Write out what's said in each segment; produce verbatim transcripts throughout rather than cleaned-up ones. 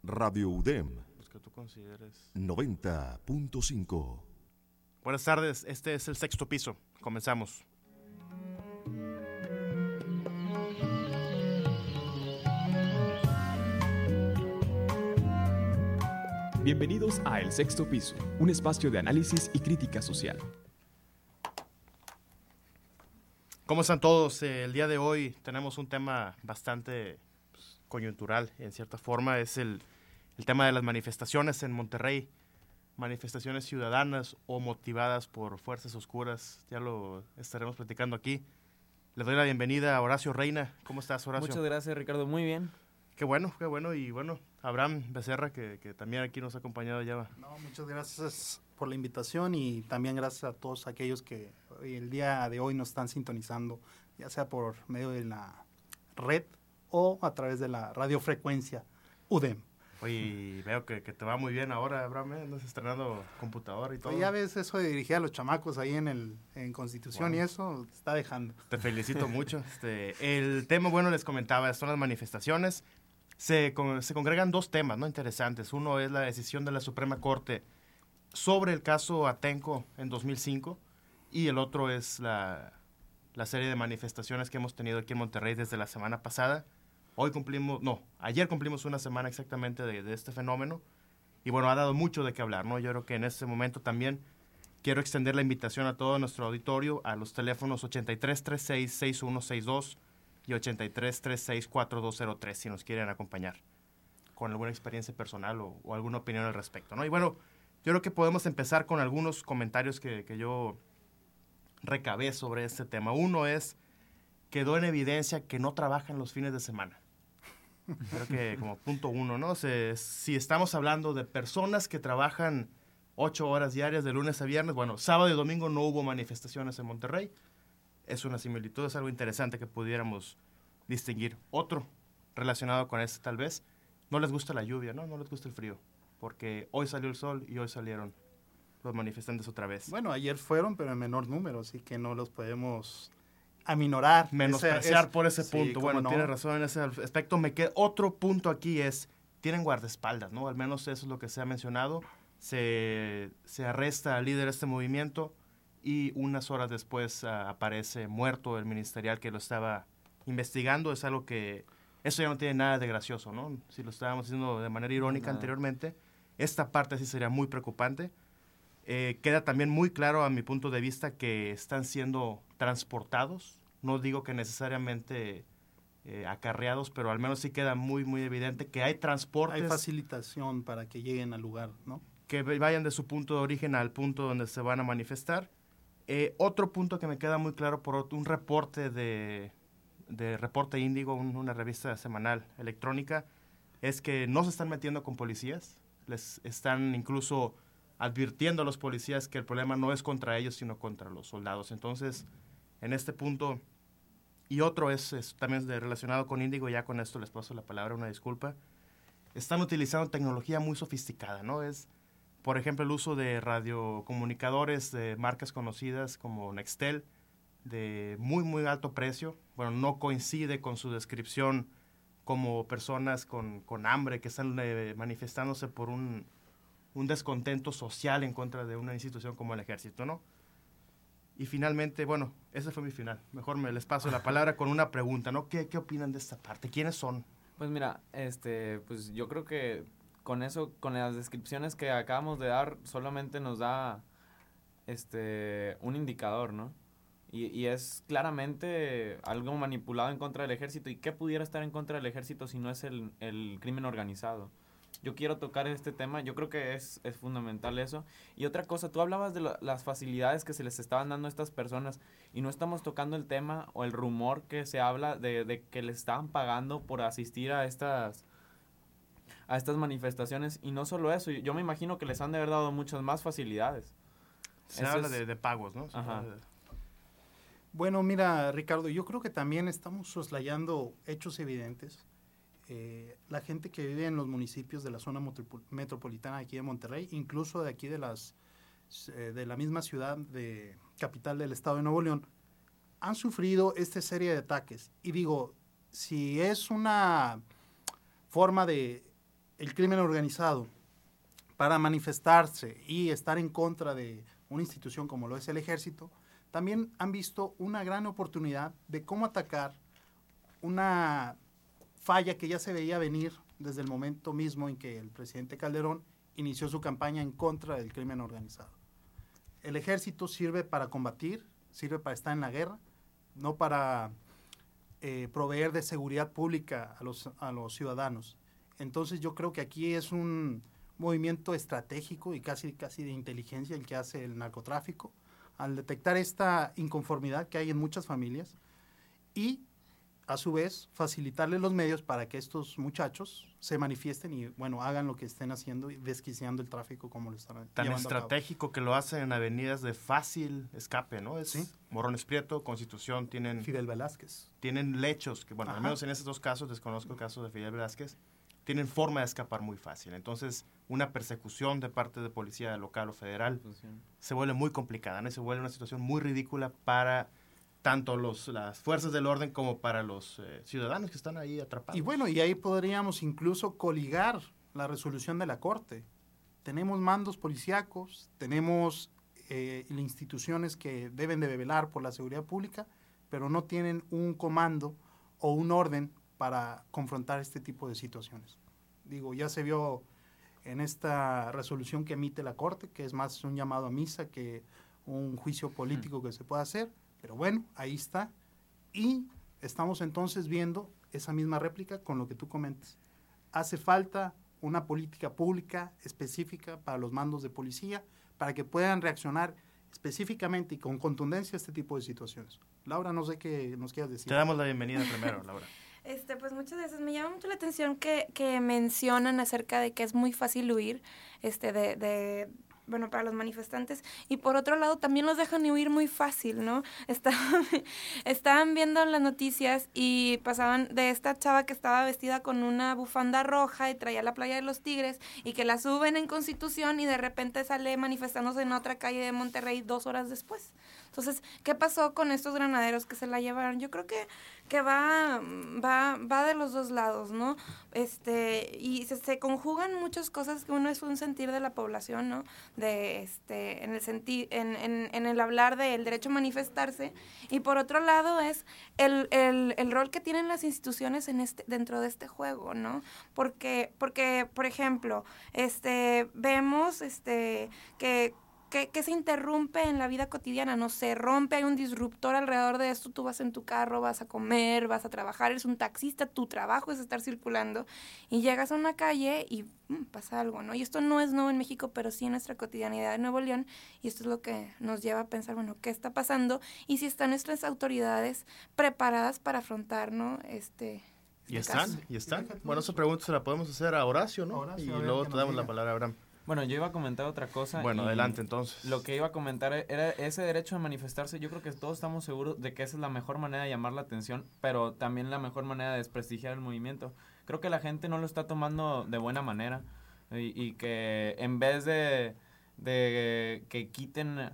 Radio U D E M Pues que tú consideres. noventa punto cinco. Buenas tardes, este es el sexto piso. Comenzamos. Bienvenidos a El Sexto Piso, un espacio de análisis y crítica social. ¿Cómo están todos? Eh, el día de hoy tenemos un tema bastante pues, coyuntural, en cierta forma. Es el, el tema de las manifestaciones en Monterrey. Manifestaciones ciudadanas o motivadas por fuerzas oscuras. Ya lo estaremos platicando aquí. Le doy la bienvenida a Horacio Reina. ¿Cómo estás, Horacio? Muchas gracias, Ricardo. Muy bien. Qué bueno, qué bueno. Y bueno, Abraham Becerra, que, que también aquí nos ha acompañado ya. No, muchas gracias por la invitación y también gracias a todos aquellos que el día de hoy nos están sintonizando, ya sea por medio de la red o a través de la radiofrecuencia U D E M. Oye, veo que, que te va muy bien ahora, Abraham, ¿eh? Andas estrenando computadora y todo. Ya ves eso de dirigir a los chamacos ahí en el en Constitución. Wow. Y eso te está dejando. Te felicito mucho. Este, el tema, bueno, les comentaba, son las manifestaciones. Se, con, se congregan dos temas, ¿no? Interesantes. Uno es la decisión de la Suprema Corte sobre el caso Atenco en dos mil cinco y el otro es la, la serie de manifestaciones que hemos tenido aquí en Monterrey desde la semana pasada. Hoy cumplimos, no, ayer cumplimos una semana exactamente de, de este fenómeno y bueno, ha dado mucho de qué hablar, ¿no? Yo creo que en este momento también quiero extender la invitación a todo nuestro auditorio a los teléfonos ochenta y tres, treinta y seis, sesenta y uno sesenta y dos y ochenta y tres, treinta y seis, cuarenta y dos cero tres si nos quieren acompañar con alguna experiencia personal o, o alguna opinión al respecto, ¿no? Y bueno, yo creo que podemos empezar con algunos comentarios que, que yo recabé sobre este tema. Uno es, quedó en evidencia que no trabajan los fines de semana. Creo que como punto uno, ¿no? Se, si estamos hablando de personas que trabajan ocho horas diarias de lunes a viernes, bueno, sábado y domingo no hubo manifestaciones en Monterrey. Es una similitud, es algo interesante que pudiéramos distinguir. Otro relacionado con este tal vez, no les gusta la lluvia, ¿no? No les gusta el frío, porque hoy salió el sol y hoy salieron los manifestantes otra vez. Bueno, ayer fueron, pero en menor número, así que no los podemos aminorar. Menospreciar es, por ese sí, punto. Bueno, no. tiene razón en ese aspecto. Me queda otro punto aquí es, tienen guardaespaldas, ¿no? Al menos eso es lo que se ha mencionado. Se, se arresta al líder de este movimiento y unas horas después uh, aparece muerto el ministerial que lo estaba investigando. Es algo que, eso ya no tiene nada de gracioso, ¿no? Si lo estábamos haciendo de manera irónica no, anteriormente, esta parte sí sería muy preocupante. Eh, queda también muy claro a mi punto de vista que están siendo transportados. No digo que necesariamente eh, acarreados, pero al menos sí queda muy, muy evidente que hay transportes. Hay facilitación para que lleguen al lugar, ¿no? Que vayan de su punto de origen al punto donde se van a manifestar. Eh, otro punto que me queda muy claro por un reporte de, de Reporte Índigo, un, una revista semanal electrónica, es que no se están metiendo con policías. Les están incluso advirtiendo a los policías que el problema no es contra ellos, sino contra los soldados. Entonces, en este punto, y otro es, es también de relacionado con Índigo, ya con esto les paso la palabra, una disculpa, están utilizando tecnología muy sofisticada, ¿no? Es, por ejemplo, el uso de radiocomunicadores de marcas conocidas como Nextel, de muy, muy alto precio. Bueno, no coincide con su descripción como personas con, con hambre que están eh, manifestándose por un, un descontento social en contra de una institución como el ejército, ¿no? Y finalmente, bueno, ese fue mi final. Mejor me les paso la palabra con una pregunta, ¿no? ¿Qué, qué opinan de esta parte? ¿Quiénes son? Pues mira, este, pues yo creo que con eso, con las descripciones que acabamos de dar, solamente nos da este un indicador, ¿no? Y, y es claramente algo manipulado en contra del ejército. ¿Y qué pudiera estar en contra del ejército si no es el, el crimen organizado? Yo quiero tocar este tema, yo creo que es, es fundamental eso. Y otra cosa, tú hablabas de lo, las facilidades que se les estaban dando a estas personas y no estamos tocando el tema o el rumor que se habla de, de que les estaban pagando por asistir a estas a estas manifestaciones. Y no solo eso, yo me imagino que les han de haber dado muchas más facilidades. Se eso habla es... de, de pagos, ¿no? Ajá. Bueno, mira, Ricardo, yo creo que también estamos soslayando hechos evidentes. Eh, la gente que vive en los municipios de la zona metropolitana aquí de Monterrey, incluso de aquí de las eh, de la misma ciudad de capital del estado de Nuevo León, han sufrido esta serie de ataques. Y digo, si es una forma de el crimen organizado para manifestarse y estar en contra de una institución como lo es el ejército, también han visto una gran oportunidad de cómo atacar una falla que ya se veía venir desde el momento mismo en que el presidente Calderón inició su campaña en contra del crimen organizado. El ejército sirve para combatir, sirve para estar en la guerra, no para eh, proveer de seguridad pública a los, a los ciudadanos. Entonces yo creo que aquí es un movimiento estratégico y casi, casi de inteligencia el que hace el narcotráfico, al detectar esta inconformidad que hay en muchas familias y a su vez facilitarle los medios para que estos muchachos se manifiesten y bueno, hagan lo que estén haciendo y desquiciando el tráfico como lo están Tan llevando a cabo. estratégico que lo hacen en avenidas de fácil escape, ¿no? Es Sí. Morrones Prieto, Constitución, tienen, Fidel Velázquez. tienen lechos, que bueno, al Ajá. menos en esos dos casos, desconozco el caso de Fidel Velázquez, tienen forma de escapar muy fácil. Entonces, una persecución de parte de policía local o federal se vuelve muy complicada, ¿no? Y se vuelve una situación muy ridícula para tanto los, las fuerzas del orden como para los eh, ciudadanos que están ahí atrapados. Y bueno, y ahí podríamos incluso coligar la resolución de la Corte. Tenemos mandos policíacos, tenemos eh, instituciones que deben de velar por la seguridad pública, pero no tienen un comando o un orden para confrontar este tipo de situaciones. Digo, ya se vio en esta resolución que emite la Corte, que es más un llamado a misa que un juicio político que se pueda hacer, pero bueno, ahí está. Y estamos entonces viendo esa misma réplica con lo que tú comentas. Hace falta una política pública específica para los mandos de policía, para que puedan reaccionar específicamente y con contundencia a este tipo de situaciones. Laura, no sé qué nos quieras decir. Te damos la bienvenida primero, Laura. Este, pues muchas veces me llama mucho la atención que, que mencionan acerca de que es muy fácil huir este, de, de, bueno, para los manifestantes, y por otro lado también los dejan huir muy fácil, ¿no? Estaban, estaban viendo las noticias y pasaban de esta chava que estaba vestida con una bufanda roja y traía la playa de los Tigres y que la suben en Constitución y de repente sale manifestándose en otra calle de Monterrey dos horas después. Entonces, ¿qué pasó con estos granaderos que se la llevaron? Yo creo que, que va, va, va de los dos lados, ¿no? Este, y se, se conjugan muchas cosas, que uno es un sentir de la población, ¿no? De este, en el senti- en, en, en el hablar del derecho a manifestarse, y por otro lado es el, el, el rol que tienen las instituciones en este, dentro de este juego, ¿no? Porque, porque, por ejemplo, este, vemos este que Que, que se interrumpe en la vida cotidiana, no se rompe, hay un disruptor alrededor de esto, tú vas en tu carro, vas a comer, vas a trabajar, eres un taxista, tu trabajo es estar circulando, y llegas a una calle y mm, pasa algo, ¿no? Y esto no es nuevo en México, pero sí en nuestra cotidianidad de Nuevo León, y esto es lo que nos lleva a pensar, bueno, ¿qué está pasando? Y si están nuestras autoridades preparadas para afrontar, ¿no? Este... Y este están, caso. y están. Déjate Bueno, eso. esa pregunta se la podemos hacer a Horacio, ¿no? Horacio, y a ver luego qué te nos damos diga. la palabra a Abraham. Bueno, yo iba a comentar otra cosa. Bueno, y adelante entonces. Lo que iba a comentar era ese derecho a manifestarse. Yo creo que todos estamos seguros de que esa es la mejor manera de llamar la atención, pero también la mejor manera de desprestigiar el movimiento. Creo que la gente no lo está tomando de buena manera y, y que en vez de, de que quiten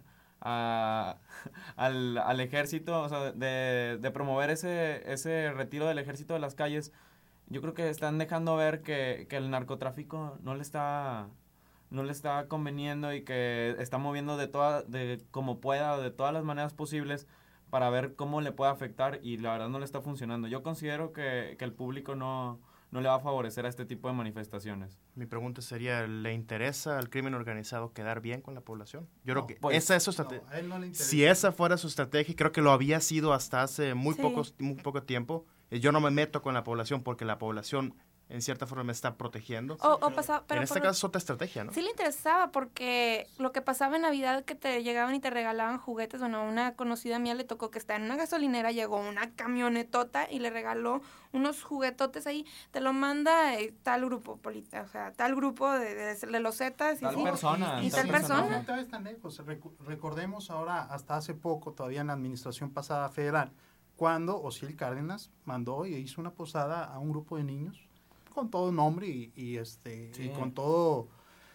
a, al, al ejército, o sea, de, de promover ese, ese retiro del ejército de las calles, yo creo que están dejando ver que, que el narcotráfico no le está... no le está conveniendo y que está moviendo de toda, de como pueda, de todas las maneras posibles para ver cómo le puede afectar, y la verdad no le está funcionando. Yo considero que, que el público no, no le va a favorecer a este tipo de manifestaciones. Mi pregunta sería, ¿le interesa al crimen organizado quedar bien con la población? Yo No, creo que pues, esa es su estrategia. No, a él no le interesa. Si esa fuera su estrategia, y creo que lo había sido hasta hace muy, Sí. pocos, muy poco tiempo, eh, yo no me meto con la población porque la población en cierta forma me está protegiendo. O, o pasaba, pero en este por- caso es otra estrategia, ¿no? Sí le interesaba, porque lo que pasaba en Navidad, que te llegaban y te regalaban juguetes. Bueno, a una conocida mía le tocó que está en una gasolinera, llegó una camionetota y le regaló unos juguetotes ahí. Te lo manda eh, tal grupo, Polita, o sea, tal grupo de, de, de los Zetas. Y Tal sí. persona. Y tal persona. No te vayas tan lejos. Recu- recordemos ahora, hasta hace poco, todavía en la administración pasada federal, cuando Osiel Cárdenas mandó y hizo una posada a un grupo de niños con todo nombre y, y este Sí. y con todo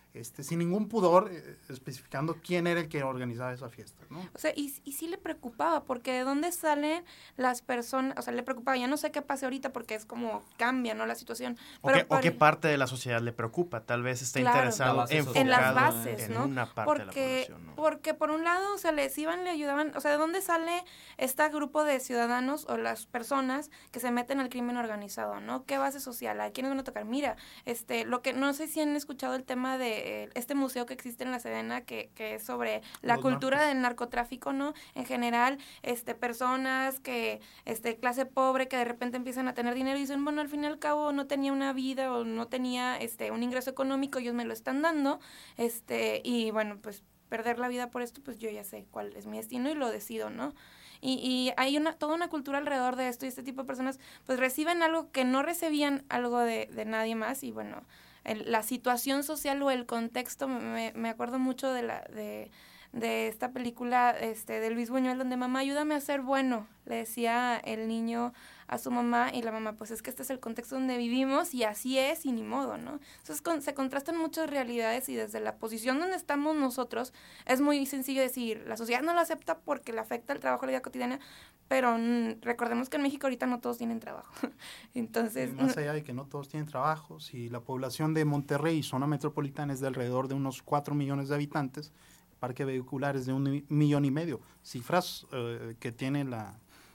este, sin ningún pudor, eh, especificando quién era el que organizaba esa fiesta, ¿no? O sea, y, y sí le preocupaba, porque de dónde salen las personas, o sea, le preocupaba, ya no sé qué pase ahorita porque es como cambia, ¿no? La situación. O, Pero qué, o para- qué parte de la sociedad le preocupa, tal vez está Claro. interesado, La base enfocado en las bases, en ¿no? una parte de la Porque, población, ¿no? porque por un lado, o sea, les iban, le ayudaban, o sea, ¿de dónde sale este grupo de ciudadanos o las personas que se meten al crimen organizado, ¿no? ¿Qué base social? ¿A quiénes van a tocar? Mira, este, lo que, no sé si han escuchado el tema de eh, este museo que existe en La Sedena, que, que es sobre la Los cultura narcos. del narcotráfico, ¿no? En general, este, personas que, este, clase pobre, que de repente empiezan a tener dinero y dicen, bueno, al fin y al cabo no tenía una vida o no tenía, este, un ingreso económico, ellos me lo están dando, este, y bueno, pues perder la vida por esto, pues yo ya sé cuál es mi destino y lo decido, ¿no? Y, y hay una toda una cultura alrededor de esto y este tipo de personas pues reciben algo que no recibían algo de, de nadie más y bueno, el- la situación social o el contexto, me, me acuerdo mucho de la de, de esta película este de Luis Buñuel donde mamá ayúdame a ser bueno, le decía el niño a su mamá y la mamá pues es que este es el contexto donde vivimos y así es y ni modo, ¿no? Entonces con, se contrastan muchas realidades y desde la posición donde estamos nosotros es muy sencillo decir, la sociedad no lo acepta porque le afecta el trabajo, la vida cotidiana, pero mm, recordemos que en México ahorita no todos tienen trabajo. Entonces, Y más allá de que no todos tienen trabajo, si la población de Monterrey y zona metropolitana es de alrededor de unos cuatro millones de habitantes, el parque vehicular es de un mi- millón y medio. Cifras eh, que tiene la,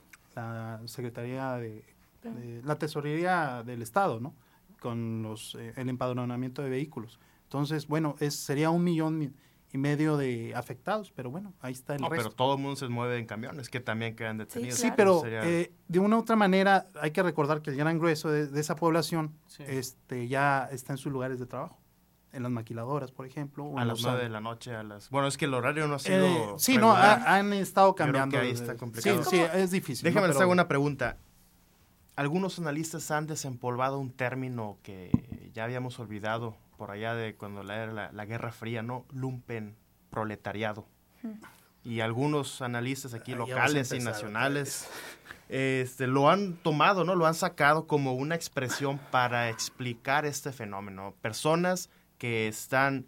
la Secretaría de, de la Tesorería del Estado, ¿no? Con los eh, el empadronamiento de vehículos. Entonces, bueno, es sería un millón mi- y medio de afectados, pero bueno, ahí está el No, resto. pero todo el mundo se mueve en camiones que también quedan detenidos. Sí, Sí, claro. pero Sería- eh, de una u otra manera hay que recordar que el gran grueso de, de esa población Sí. este, ya está en sus lugares de trabajo, en las maquiladoras, por ejemplo. o a en las los nueve sal- de la noche, a las... Bueno, es que el horario no ha sido Eh, sí, no, regular. ha- han estado creo cambiando. que ahí está eh, complicado. Sí, sí, es difícil. ¿no? Déjame les Pero- hago una pregunta. Algunos analistas han desempolvado un término que ya habíamos olvidado por allá de cuando la era la, la Guerra Fría, ¿no? Lumpen proletariado. Y algunos analistas aquí Ahí ya vas a locales y empezar nacionales este, lo han tomado, ¿no? Lo han sacado como una expresión para explicar este fenómeno. Personas que están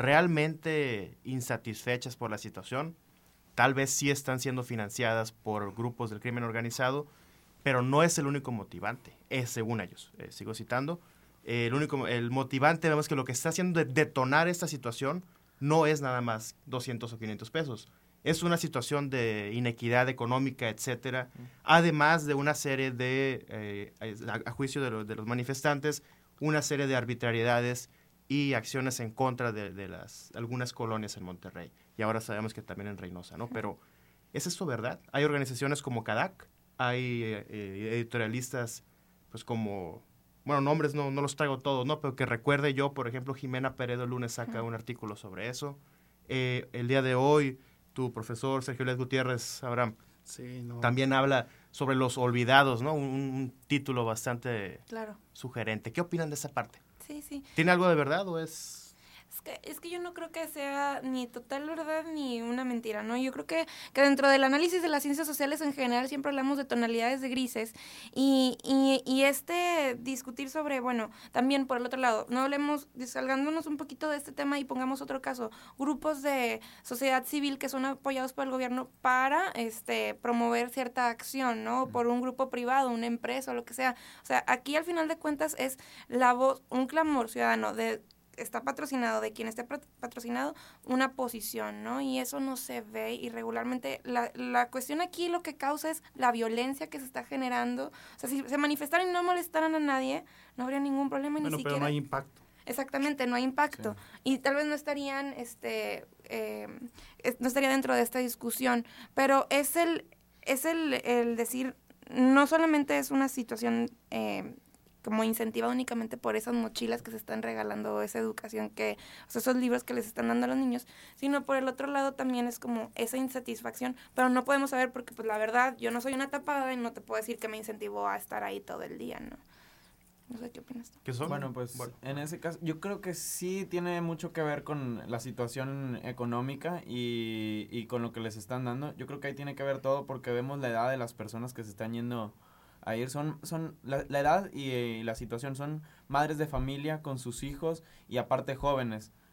realmente insatisfechas por la situación, tal vez sí están siendo financiadas por grupos del crimen organizado, pero no es el único motivante, es según ellos. Eh, sigo citando, eh, el único, el motivante, vemos que lo que está haciendo de detonar esta situación no es nada más doscientos o quinientos pesos. Es una situación de inequidad económica, etcétera, además de una serie de, eh, a, a juicio de, lo- de los manifestantes, una serie de arbitrariedades y acciones en contra de, de las algunas colonias en Monterrey. Y ahora sabemos que también en Reynosa, ¿no? Pero, ¿es eso verdad? Hay organizaciones como CADAC, hay eh, eh, editorialistas, pues como, bueno, nombres no, no los traigo todos, ¿no? Pero que recuerde yo, por ejemplo, Jimena Peredo el lunes saca un artículo sobre eso. Eh, el día de hoy, tu profesor Sergio Lez Gutiérrez, Abraham, Sí, no. también habla sobre los olvidados, ¿no? Un, un título bastante claro, sugerente. ¿Qué opinan de esa parte? sí, sí. ¿Tiene algo de verdad o es...? Es que, es que yo no creo que sea ni total verdad ni una mentira, ¿no? Yo creo que, que dentro del análisis de las ciencias sociales en general siempre hablamos de tonalidades de grises y, y, y este discutir sobre, bueno, también por el otro lado, no hablemos, salgándonos un poquito de este tema y pongamos otro caso, grupos de sociedad civil que son apoyados por el gobierno para este promover cierta acción, ¿no? Por un grupo privado, una empresa o lo que sea. O sea, aquí al final de cuentas es la voz, un clamor ciudadano de está patrocinado, de quien esté patrocinado, una posición, ¿no? Y eso no se ve y regularmente la, la cuestión aquí lo que causa es la violencia que se está generando. O sea, si se manifestaran y no molestaran a nadie, no habría ningún problema ni Bueno, siquiera... pero no hay impacto. Exactamente, no hay impacto. Y tal vez no estarían, este, eh, es- no estaría dentro de esta discusión, pero es el, es el, el decir, no solamente es una situación eh, como incentivada únicamente por esas mochilas que se están regalando, esa educación que, o sea, esos libros que les están dando a los niños, sino por el otro lado también es como esa insatisfacción, pero no podemos saber porque, pues, la verdad, yo no soy una tapada y no te puedo decir que me incentivó a estar ahí todo el día, ¿no? No sé qué opinas tú. ¿Qué son? Bueno, pues Bueno. en ese caso, yo creo que sí tiene mucho que ver con la situación económica y, y con lo que les están dando. Yo creo que ahí tiene que ver todo porque vemos la edad de las personas que se están yendo a ir. Son, son la, la edad y, y la situación son madres de familia con sus hijos y aparte jóvenes.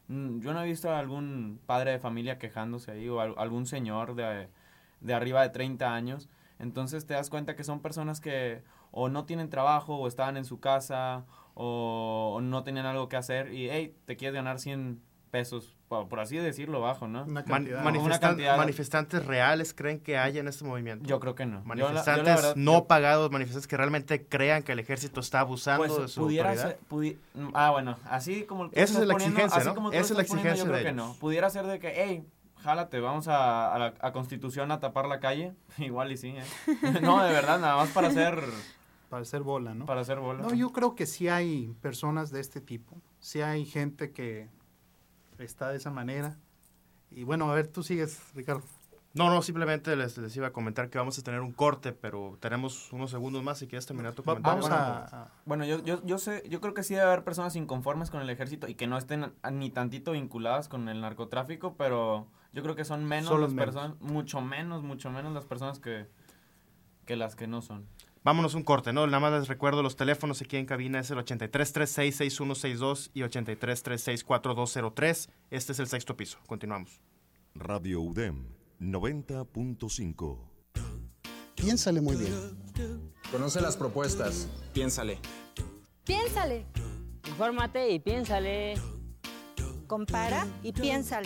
mm, yo no he visto a algún padre de familia quejándose ahí o al, algún señor de, de arriba de treinta años. Entonces te das cuenta que son personas que o no tienen trabajo o estaban en su casa o, o no tenían algo que hacer y, hey, te quieres ganar cien pesos, por, por así decirlo, bajo, ¿no? Una Man- cantidad. manifestan- Una cantidad. ¿Manifestantes reales creen que haya en este movimiento? Yo creo que no. Yo la- Manifestantes yo la verdad- no yo- pagados, manifestantes que realmente crean que el ejército está abusando Pues de su pudiera autoridad. ser, pudi- ah, bueno, así como tú Esa estás es la poniendo, exigencia, así ¿no? como tú Esa es la estás poniendo, exigencia yo de creo que ellos. no. Pudiera ser de que, hey, jálate, vamos a, a, la, a Constitución a tapar la calle. Igual y sí, ¿eh? No, de verdad, nada más para hacer, Para hacer bola, ¿no? para hacer bola. No, yo creo que sí hay personas de este tipo. Sí hay gente que está de esa manera. Y bueno, a ver, tú sigues, Ricardo. No, no, simplemente les, les iba a comentar que vamos a tener un corte, pero tenemos unos segundos más si quieres terminar tu Va- comentario. vamos a, a- Bueno, yo, yo, yo sé, yo creo que sí debe haber personas inconformes con el ejército y que no estén a- ni tantito vinculadas con el narcotráfico, pero yo creo que son menos Son las los menos. personas, mucho menos, mucho menos las personas que, que las que no son. Vámonos un corte, ¿no? Nada más les recuerdo los teléfonos aquí en cabina es el ochenta y tres, treinta y seis, sesenta y uno sesenta y dos y ochenta y tres, treinta y seis, cuarenta y dos cero tres. Este es el sexto piso. Continuamos. Radio U D E M noventa punto cinco. Piénsale muy bien. Conoce las propuestas. Piénsale. Piénsale. Infórmate y piénsale. Compara y piénsale.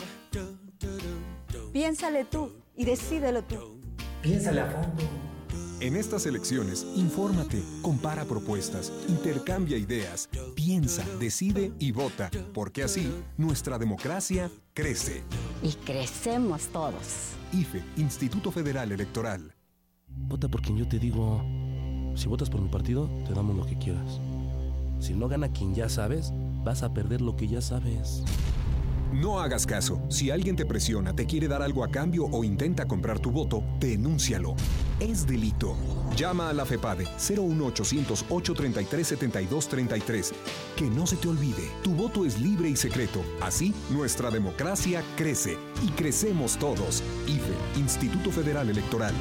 Piénsale tú y decídelo tú. Piénsale a fondo. En estas elecciones, infórmate, compara propuestas, intercambia ideas, piensa, decide y vota, porque así nuestra democracia crece. Y crecemos todos. I F E, Instituto Federal Electoral. Vota por quien yo te digo. Si votas por mi partido, te damos lo que quieras. Si no gana quien ya sabes, vas a perder lo que ya sabes. No hagas caso. Si alguien te presiona, te quiere dar algo a cambio o intenta comprar tu voto, denúncialo. Es delito. Llama a la FEPADE cero uno ochocientos, ocho treinta y tres, setenta y dos treinta y tres. Que no se te olvide, tu voto es libre y secreto. Así, nuestra democracia crece y crecemos todos. I F E, Instituto Federal Electoral.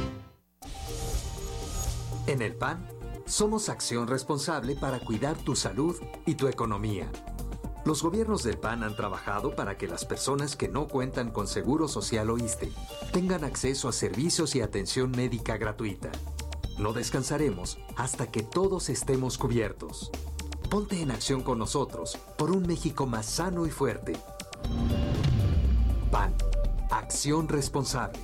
En el P A N, somos acción responsable para cuidar tu salud y tu economía. Los gobiernos del P A N han trabajado para que las personas que no cuentan con Seguro Social o ISSSTE tengan acceso a servicios y atención médica gratuita. No descansaremos hasta que todos estemos cubiertos. Ponte en acción con nosotros por un México más sano y fuerte. P A N, acción responsable.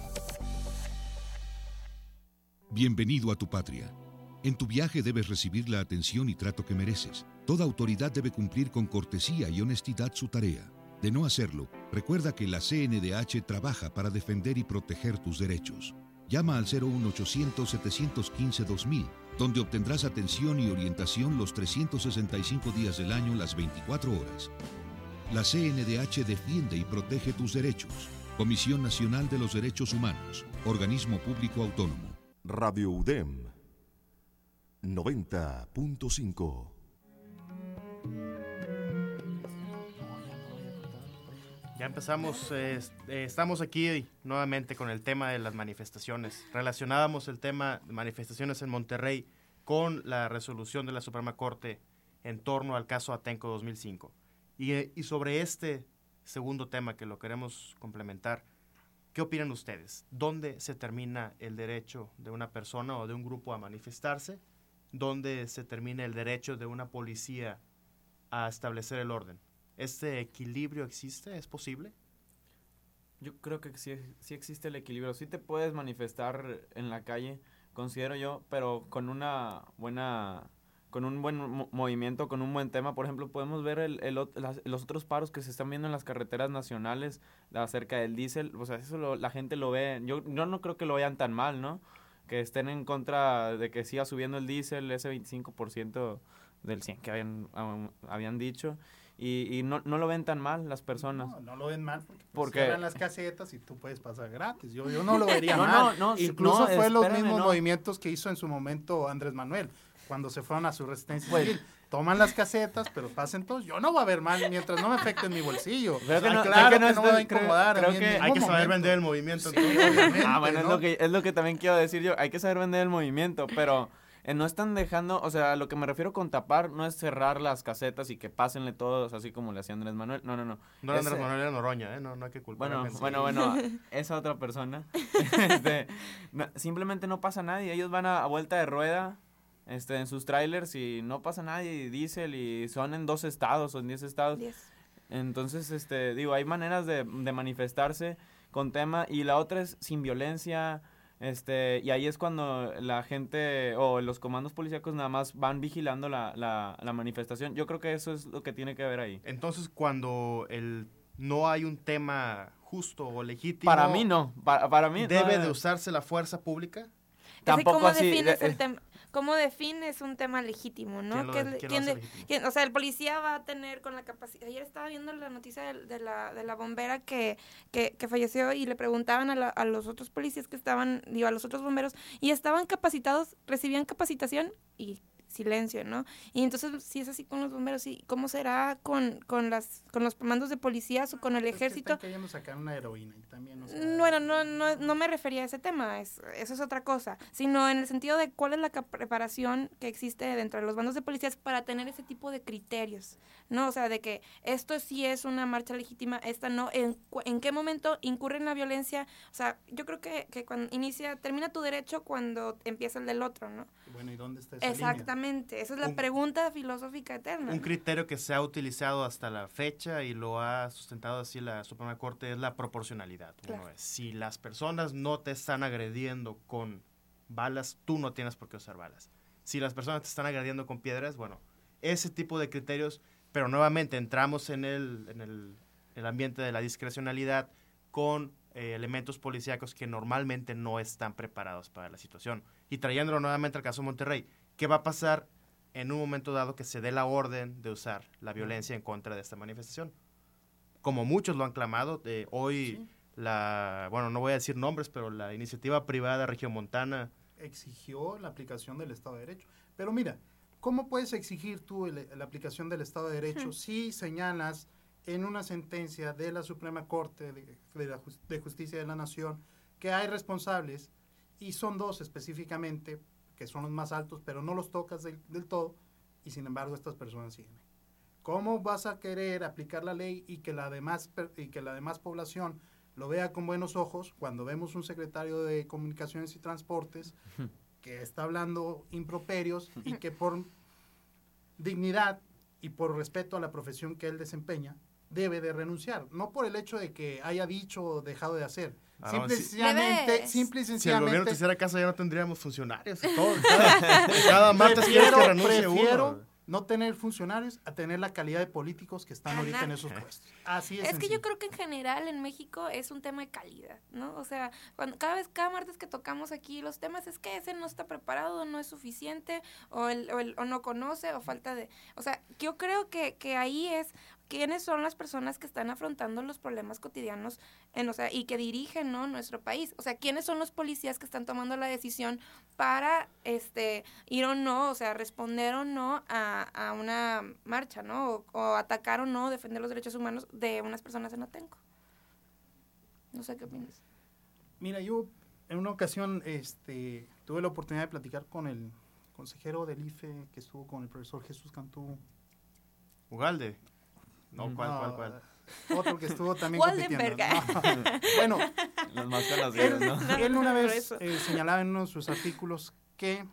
Bienvenido a tu patria. En tu viaje debes recibir la atención y trato que mereces. Toda autoridad debe cumplir con cortesía y honestidad su tarea. De no hacerlo, recuerda que la C N D H trabaja para defender y proteger tus derechos. Llama al cero uno ochocientos, setecientos quince, dos mil, donde obtendrás atención y orientación los trescientos sesenta y cinco días del año, las veinticuatro horas. La C N D H defiende y protege tus derechos. Comisión Nacional de los Derechos Humanos, organismo público autónomo. Radio U D E M noventa punto cinco. Ya empezamos, eh, eh, estamos aquí nuevamente con el tema de las manifestaciones. Relacionábamos el tema de manifestaciones en Monterrey con la resolución de la Suprema Corte en torno al caso Atenco dos mil cinco. Y, eh, y sobre este segundo tema que lo queremos complementar, ¿qué opinan ustedes? ¿Dónde se termina el derecho de una persona o de un grupo a manifestarse? ¿Dónde se termina el derecho de una policía a establecer el orden? ¿Este equilibrio existe? ¿Es posible? Yo creo que sí, sí existe el equilibrio. Sí te puedes manifestar en la calle, considero yo, pero con una buena, con un buen mo- movimiento, con un buen tema. Por ejemplo, podemos ver el, el, ot- las- los otros paros que se están viendo en las carreteras nacionales acerca del diésel. O sea, eso lo- la gente lo ve. Yo, yo no creo que lo vean tan mal, ¿no? Que estén en contra de que siga subiendo el diésel, ese veinticinco por ciento del cien que habían, um, habían dicho. Y, y no, no lo ven tan mal las personas. No, no lo ven mal porque, pues, Porque- cierran las casetas y tú puedes pasar gratis. Yo, yo no lo vería No, mal. no, no, Incluso no, fue los espérame, mismos no. movimientos que hizo en su momento Andrés Manuel, cuando se fueron a su resistencia Pues- civil. Toman las casetas, pero pasen todos. Yo no voy a ver mal mientras no me afecte en mi bolsillo. Creo que O sea, no- claro creo que que no no, estoy- me va a incomodar. creo a mí en que- ningún Hay que saber momento. vender el movimiento. Sí, obviamente, Ah, bueno, es ¿no? lo que es lo que también quiero decir yo. Hay que saber vender el movimiento, pero eh, no están dejando, o sea, lo que me refiero con tapar no es cerrar las casetas y que pásenle todos así como le hacía Andrés Manuel, no, no, no. No, Andrés Manuel era Noroña, ¿eh? No, no hay que culpar Bueno, a gente. bueno, bueno, esa otra persona, este, no, simplemente no pasa nadie, ellos van a, a vuelta de rueda, este, en sus trailers y no pasa nadie, y diésel, y son en dos estados o en diez estados. Diez. Entonces, este, digo, hay maneras de, de manifestarse con tema, y la otra es sin violencia, este, y ahí es cuando la gente o los comandos policíacos nada más van vigilando la, la, la manifestación. Yo creo que eso es lo que tiene que ver ahí. Entonces, cuando el no hay un tema justo o legítimo... Para mí no, para, para mí ¿Debe no, de usarse la fuerza pública? Tampoco ¿Cómo así, defines eh, el tema? ¿Cómo defines un tema legítimo, no? ¿Quién lo ¿Qué- de- quién lo quién hace de- legítimo? quién- o sea, el policía va a tener con la capacidad... Ayer estaba viendo la noticia de, de la, de la bombera que, que, que falleció y le preguntaban a, la- a los otros policías que estaban, digo, a los otros bomberos, y estaban capacitados, recibían capacitación y silencio, ¿no? Y entonces, si es así con los bomberos, ¿y cómo será con, con, las, con los comandos de policías o con el Es que ejército? están queriendo sacar una heroína y también, o sea, Bueno, no, no, no me refería a ese tema, es, eso es otra cosa, sino en el sentido de cuál es la cap- preparación que existe dentro de los bandos de policías para tener ese tipo de criterios, ¿no? O sea, de que esto sí es una marcha legítima, esta no, en, cu- en qué momento incurre en la violencia, o sea, yo creo que, que cuando inicia, termina tu derecho cuando empieza el del otro, ¿no? bueno, ¿y dónde está esa línea? Exactamente, esa es la Un- pregunta filosófica eterna. Un ¿no? criterio que se ha utilizado hasta la fecha y lo ha sustentado así la Suprema Corte es la proporcionalidad. Claro. Uno es, si las personas no te están agrediendo con balas, tú no tienes por qué usar balas. Si las personas te están agrediendo con piedras, bueno, ese tipo de criterios, pero nuevamente entramos en el, en el, el ambiente de la discrecionalidad con eh, elementos policíacos que normalmente no están preparados para la situación. Y trayéndolo nuevamente al caso Monterrey, ¿qué va a pasar en un momento dado que se dé la orden de usar la violencia en contra de esta manifestación? Como muchos lo han clamado, eh, hoy Sí. la, bueno, no voy a decir nombres, pero la iniciativa privada regiomontana exigió la aplicación del Estado de Derecho. Pero mira, ¿cómo puedes exigir tú el- la aplicación del Estado de Derecho Hmm. si señalas en una sentencia de la Suprema Corte de, de la Jus- de Justicia de la Nación que hay responsables, y son dos específicamente, que son los más altos, pero no los tocas del, del todo, y sin embargo estas personas siguen ahí? ¿Cómo vas a querer aplicar la ley y que la demás, per- y que la demás población lo vea con buenos ojos cuando vemos un secretario de Comunicaciones y Transportes que está hablando improperios y que por dignidad y por respeto a la profesión que él desempeña debe de renunciar? No por el hecho de que haya dicho o dejado de hacer. Ah, Simple y sí. sencillamente, Debes. simple y Si el gobierno sencillamente te hiciera caso ya no tendríamos funcionarios y todo. Cada, cada martes quieres que prefiero, renuncie prefiero uno. no tener funcionarios a tener la calidad de políticos que están ahorita en esos puestos. Así es. Es que yo creo que en general en México es un tema de calidad, ¿no? O sea, cuando cada vez, cada martes que tocamos aquí los temas es que ese no está preparado, no es suficiente, o, el, o, el, o no conoce, o falta de... O sea, yo creo que, que ahí es quiénes son las personas que están afrontando los problemas cotidianos en, o sea, y que dirigen, ¿no?, nuestro país. O sea, quiénes son los policías que están tomando la decisión para este ir o no, o sea, responder o no a, a una marcha, ¿no? O, o atacar o no, defender los derechos humanos de unas personas en Atenco. No sé qué opinas. Mira, yo en una ocasión este, tuve la oportunidad de platicar con el consejero del I F E que estuvo con el profesor Jesús Cantú. Ugalde. No, ¿cuál, No, cuál, cuál? Otro que estuvo también Waldenberg. compitiendo. No. Bueno, Los más conocidos, él, ¿no? él una No, vez eso. eh, señalaba en uno de sus artículos que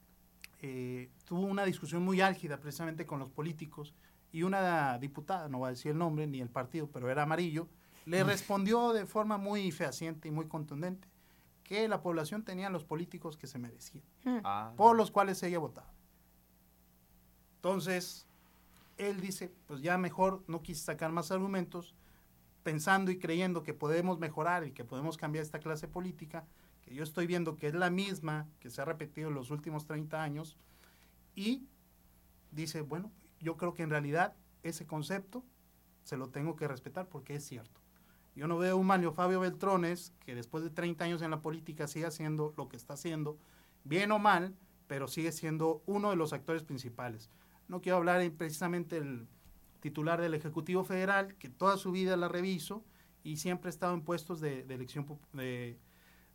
eh, tuvo una discusión muy álgida precisamente con los políticos, y una diputada, no voy a decir el nombre ni el partido, pero era amarillo, le respondió de forma muy fehaciente y muy contundente que la población tenía los políticos que se merecían, Ah. por los cuales ella votaba. Entonces, él dice, pues ya mejor no quise sacar más argumentos, pensando y creyendo que podemos mejorar y que podemos cambiar esta clase política, que yo estoy viendo que es la misma que se ha repetido en los últimos treinta años, y dice, bueno, yo creo que en realidad ese concepto se lo tengo que respetar porque es cierto. Yo no veo un Manlio Fabio Beltrones que después de treinta años en la política siga haciendo lo que está haciendo, bien o mal, pero sigue siendo uno de los actores principales. No quiero hablar en precisamente del titular del Ejecutivo Federal, que toda su vida la reviso y siempre ha estado en puestos de, de elección, de,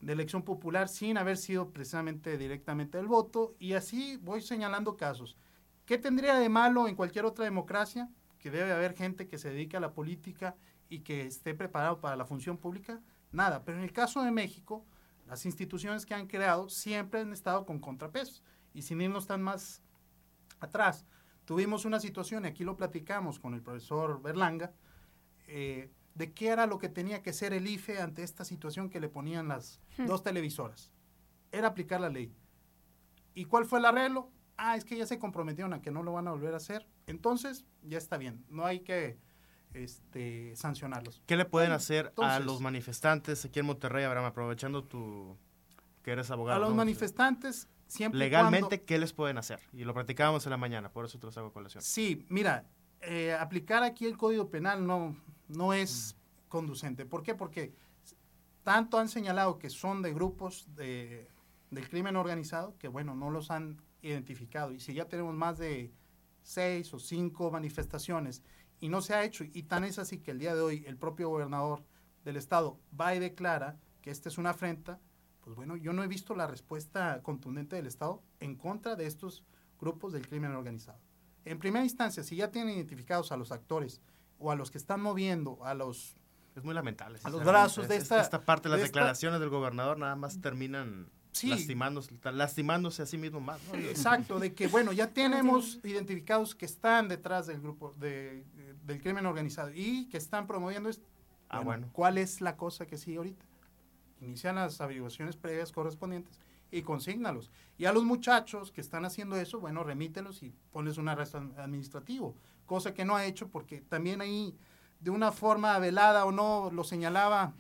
de elección popular sin haber sido precisamente directamente el voto, y así voy señalando casos. ¿Qué tendría de malo en cualquier otra democracia? Que debe haber gente que se dedique a la política y que esté preparado para la función pública. Nada, pero en el caso de México, las instituciones que han creado siempre han estado con contrapesos, y sin irnos tan más atrás, tuvimos una situación, y aquí lo platicamos con el profesor Berlanga, eh, de qué era lo que tenía que ser el I F E ante esta situación que le ponían las hmm. dos televisoras. Era aplicar la ley. ¿Y cuál fue el arreglo? Ah, es que ya se comprometieron a que no lo van a volver a hacer. Entonces, ya está bien. No hay que este, sancionarlos. ¿Qué le pueden hacer Entonces, a los manifestantes aquí en Monterrey, Abraham, aprovechando tu que eres abogado? A los ¿no? manifestantes, siempre legalmente, cuando, ¿qué les pueden hacer? Y lo practicábamos en la mañana, por eso te los hago colación. Sí, mira, eh, aplicar aquí el Código Penal no, no es mm. conducente. ¿Por qué? Porque tanto han señalado que son de grupos de, del crimen organizado, que bueno, no los han identificado. Y si ya tenemos más de seis o cinco manifestaciones y no se ha hecho, y tan es así que el día de hoy el propio gobernador del estado va y declara que esta es una afrenta, pues bueno, yo no he visto la respuesta contundente del estado en contra de estos grupos del crimen organizado. En primera instancia, si ya tienen identificados a los actores o a los que están moviendo, a los... Es muy lamentable. A los brazos es, de esta... Esta parte de las de esta, declaraciones del gobernador nada más terminan... Sí. Lastimándose, lastimándose a sí mismo más, ¿no? Exacto, de que bueno, ya tenemos identificados que están detrás del grupo de, de, del crimen organizado y que están promoviendo esto. Ah, bueno, bueno. ¿Cuál es la cosa que sigue ahorita? Inician las averiguaciones previas correspondientes y consígnalos. Y a los muchachos que están haciendo eso, bueno, remítelos y ponles un arresto administrativo, cosa que no ha hecho porque también ahí, de una forma velada o no, lo señalaba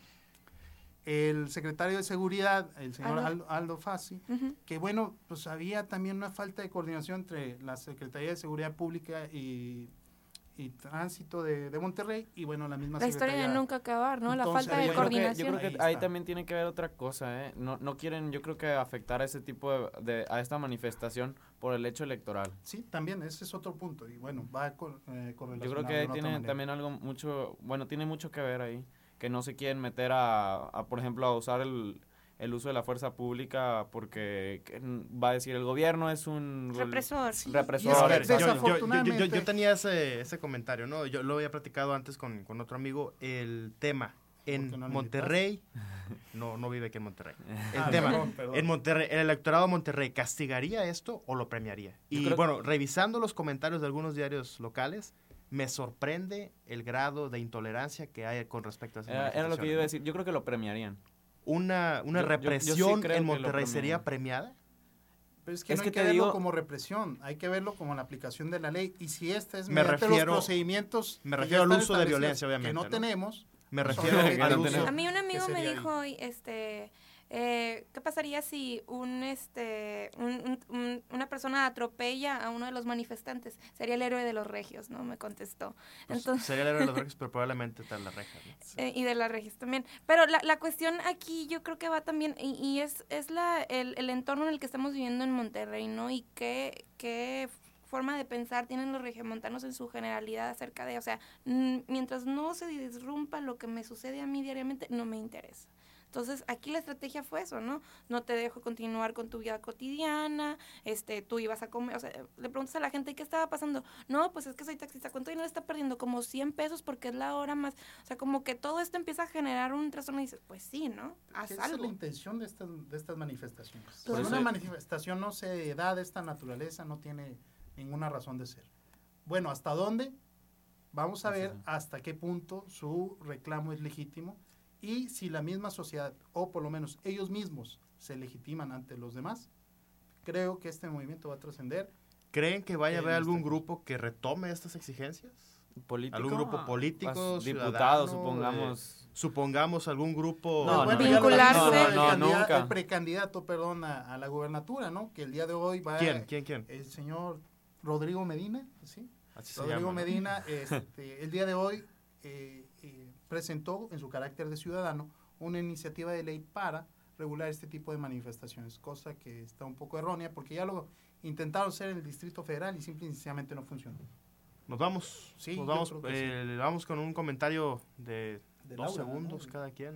el secretario de Seguridad, el señor Aldo, Aldo Fassi, uh-huh. que bueno, pues había también una falta de coordinación entre la Secretaría de Seguridad Pública y, y Tránsito de, de Monterrey, y bueno, la misma la Secretaría. La historia de nunca acabar, ¿no? Entonces, la falta de yo coordinación. Creo que, yo creo que ahí, ahí también tiene que ver otra cosa, ¿eh? No, no quieren, yo creo que afectar a ese tipo de, de, a esta manifestación por el hecho electoral. Sí, también, ese es otro punto, y bueno, va con, eh, correlacionado. Yo creo que tiene también algo mucho, bueno, tiene mucho que ver ahí. Que no se quieren meter a, a por ejemplo, a usar el, el uso de la fuerza pública porque va a decir el gobierno es un... Represor. Sí, represor. Es que, yo, yo, yo, yo, yo tenía ese, ese comentario, ¿no? Yo lo había platicado antes con, con otro amigo, el tema en no Monterrey, no, no vive aquí en Monterrey. El ah, tema, perdón, perdón. en Monterrey, el electorado de Monterrey, ¿castigaría esto o lo premiaría? Y bueno, que... revisando los comentarios de algunos diarios locales, me sorprende el grado de intolerancia que hay con respecto a esa era, era lo que yo iba a decir. Yo creo que lo premiarían. ¿Una, una yo, represión yo, yo sí en Monterrey sería premiada? Pero es que es no que hay que verlo digo, como represión, hay que verlo como la aplicación de la ley. Y si este es me refiero, los procedimientos... Me refiero al uso de violencia, obviamente. Que no, ¿no? tenemos. Me refiero al uso... A mí un amigo me dijo hoy, este... Eh, ¿qué pasaría si un este un, un, una persona atropella a uno de los manifestantes? Sería el héroe de los regios, ¿no? Me contestó. Pues Entonces, sería el héroe de los regios, pero probablemente está en la reja, ¿no? Sí. Eh, y de las regios también. Pero la, la cuestión aquí yo creo que va también, y, y es, es la el, el entorno en el que estamos viviendo en Monterrey, ¿no? Y qué, qué forma de pensar tienen los regiomontanos en su generalidad acerca de, o sea, n- mientras no se disrumpa lo que me sucede a mí diariamente, no me interesa. Entonces, aquí la estrategia fue eso, ¿no? No te dejo continuar con tu vida cotidiana, este, tú ibas a comer, o sea, le preguntas a la gente, ¿qué estaba pasando? No, pues es que soy taxista, ¿cuánto dinero está perdiendo? Como cien pesos porque es la hora más, o sea, como que todo esto empieza a generar un trastorno y dices, pues sí, ¿no? Haz Esa algo. es la intención de estas, de estas manifestaciones. Pues Si sí. una manifestación no se da de esta naturaleza, no tiene ninguna razón de ser. Bueno, ¿hasta dónde? Vamos a ver hasta qué punto su reclamo es legítimo. Y si la misma sociedad, o por lo menos ellos mismos, se legitiman ante los demás, creo que este movimiento va a trascender. ¿Creen que vaya a haber algún grupo que retome estas exigencias? ¿Político? ¿Algún grupo político, diputado, supongamos? Eh, supongamos algún grupo... No, bueno, vincularse. No, no, no, el, nunca. el precandidato, perdón, a, a la gubernatura, ¿no? Que el día de hoy va... ¿Quién? ¿Quién? ¿Quién? El señor Rodrigo Medina, ¿sí? Así Rodrigo se llama, Medina, ¿no? este, el día de hoy... Eh, eh, presentó en su carácter de ciudadano una iniciativa de ley para regular este tipo de manifestaciones, cosa que está un poco errónea porque ya lo intentaron hacer en el Distrito Federal y simple y sencillamente no funcionó. Nos vamos, sí, nos vamos, eh, sí. vamos con un comentario de, de dos Laura, segundos ¿no? cada quien.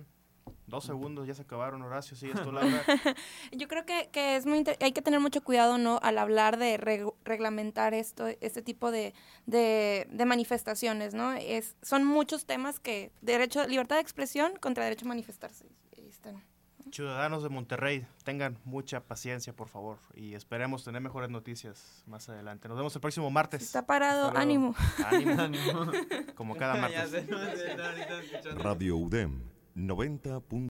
Dos segundos, ya se acabaron, Horacio. Sí, esto, Laura. Yo creo que, que es muy inter- hay que tener mucho cuidado, ¿no? Al hablar de reg- reglamentar esto, este tipo de, de, de manifestaciones, ¿no? Es, son muchos temas que, derecho, libertad de expresión contra derecho a manifestarse. Ahí están. Ciudadanos de Monterrey, tengan mucha paciencia, por favor, y esperemos tener mejores noticias más adelante. Nos vemos el próximo martes. Está parado, ánimo. Ánimo, ánimo. Como cada martes. Radio U D E M noventa punto